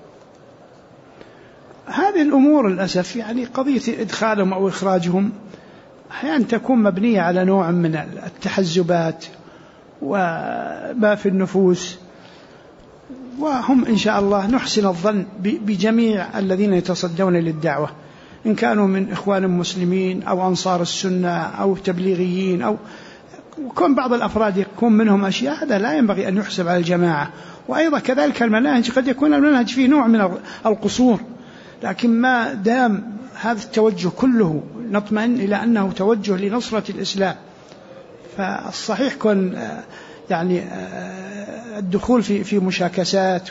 هذه الأمور للأسف يعني قضية إدخالهم أو إخراجهم أحيانا تكون مبنية على نوع من التحزبات وما في النفوس، وهم إن شاء الله نحسن الظن بجميع الذين يتصدون للدعوة إن كانوا من إخوان مسلمين أو أنصار السنة أو تبليغيين أو وكون بعض الأفراد يكون منهم أشياء، هذا لا ينبغي أن يحسب على الجماعة. وأيضا كذلك المناهج قد يكون المنهج فيه نوع من القصور، لكن ما دام هذا التوجه كله نطمئن إلى أنه توجه لنصرة الإسلام، فالصحيح كون يعني الدخول في مشاكسات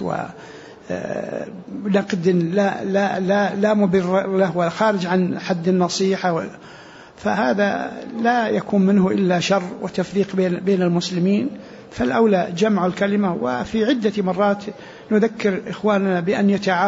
ونقد لا مبرر له وخارج عن حد النصيحة، فهذا لا يكون منه إلا شر وتفريق بين المسلمين. فالأولى جمع الكلمة. وفي عدة مرات نذكر إخواننا بأن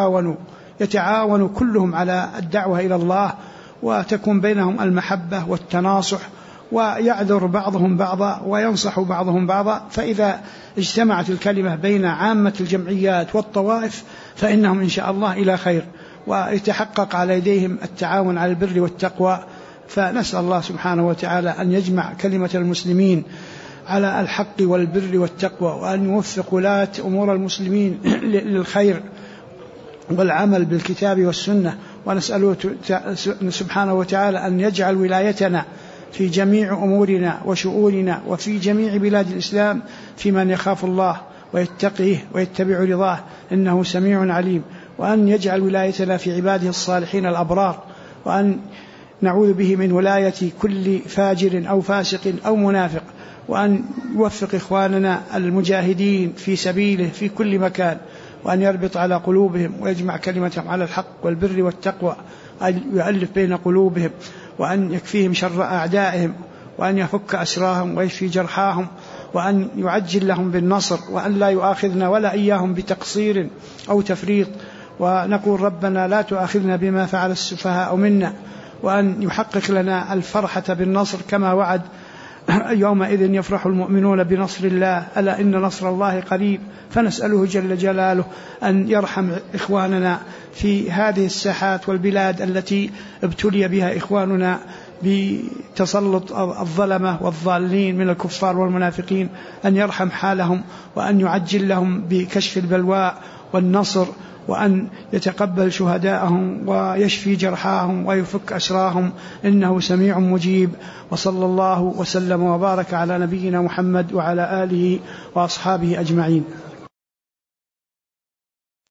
يتعاونوا كلهم على الدعوة إلى الله، وتكون بينهم المحبة والتناصح، ويعذر بعضهم بعضا وينصح بعضهم بعضا. فإذا اجتمعت الكلمة بين عامة الجمعيات والطوائف فإنهم إن شاء الله إلى خير، ويتحقق على يديهم التعاون على البر والتقوى. فنسأل الله سبحانه وتعالى أن يجمع كلمة المسلمين على الحق والبر والتقوى، وأن يوفق ولاة أمور المسلمين للخير والعمل بالكتاب والسنة. ونسأله سبحانه وتعالى أن يجعل ولايتنا في جميع أمورنا وشؤوننا وفي جميع بلاد الإسلام في من يخاف الله ويتقيه ويتبع رضاه إنه سميع عليم، وأن يجعل ولايتنا في عباده الصالحين الأبرار، وأن نعوذ به من ولاية كل فاجر أو فاسق أو منافق، وأن يوفق إخواننا المجاهدين في سبيله في كل مكان، وأن يربط على قلوبهم ويجمع كلمتهم على الحق والبر والتقوى، أن يؤلف بين قلوبهم، وأن يكفيهم شر أعدائهم، وأن يفك أسراهم ويشفي جرحاهم، وأن يعجل لهم بالنصر، وأن لا يؤاخذنا ولا إياهم بتقصير أو تفريط. ونقول ربنا لا تؤاخذنا بما فعل السفهاء منا، وأن يحقق لنا الفرحة بالنصر كما وعد يومئذ يفرح المؤمنون بنصر الله ألا إن نصر الله قريب. فنسأله جل جلاله أن يرحم إخواننا في هذه الساحات والبلاد التي ابتلي بها إخواننا بتسلط الظلمة والضالين من الكفار والمنافقين، أن يرحم حالهم، وأن يعجل لهم بكشف البلواء والنصر، وأن يتقبل شهداءهم ويشفي جرحاهم ويفك أسراهم إنه سميع مجيب. وصلى الله وسلم وبارك على نبينا محمد وعلى آله وأصحابه أجمعين.